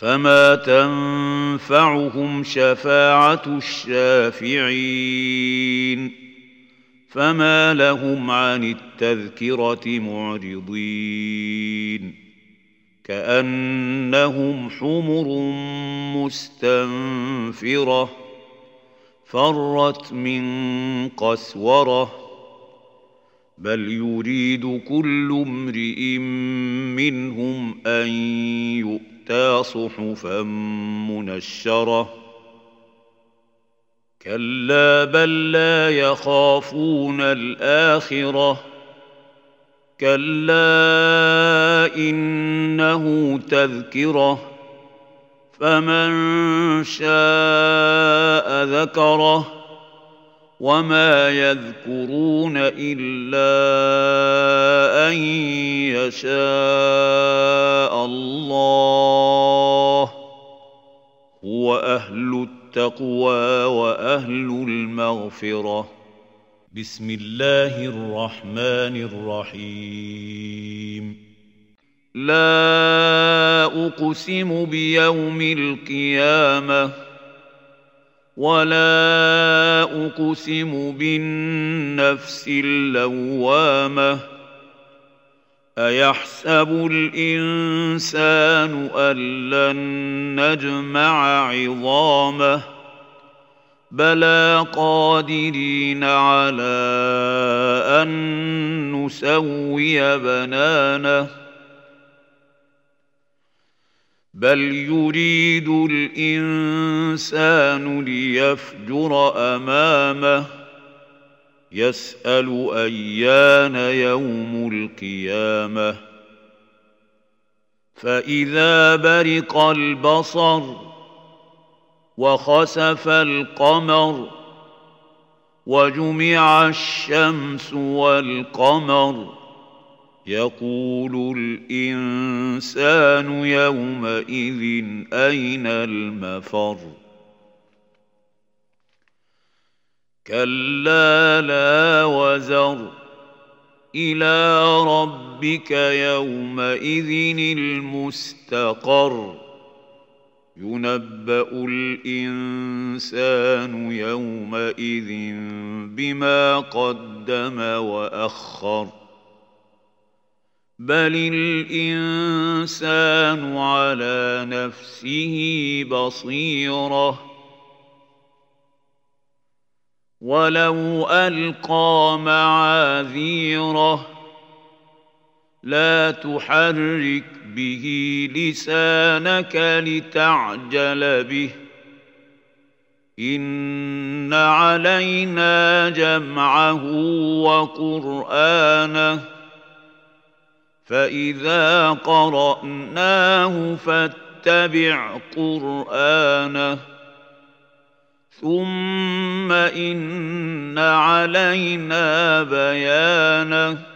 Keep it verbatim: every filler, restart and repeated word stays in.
فما تنفعهم شفاعة الشافعين فما لهم عن التذكرة معرضين كأنهم حمر مستنفرة فرت من قسورة بل يريد كل امرئ منهم أن يؤتى صحفا منشرة كلا بل لا يخافون الآخرة كلا إنه تذكرة فمن شاء ذكره وما يذكرون إلا أن يشاء الله هو أهل التقوى وأهل المغفرة. بسم الله الرحمن الرحيم. لا أقسم بيوم القيامة ولا أقسم بالنفس اللوامة أيحسب الإنسان أن لن نجمع عظامه بلى قادرين على أن نسوي بنانه بل يريد الإنسان ليفجر أمامه يسأل أيان يوم القيامة فإذا برق البصر وخسف القمر وجمع الشمس والقمر يقول الإنسان يومئذ أين المفر كلا لا وزر إلى ربك يومئذ المستقر ينبأ الإنسان يومئذ بما قدم وأخر بل الإنسان على نفسه بصيرة ولو ألقى معاذيره لا تحرك به لسانك لتعجل به إن علينا جمعه وقرآنه فإذا قرأناه فاتبع قرآنه ثم إن علينا بيانه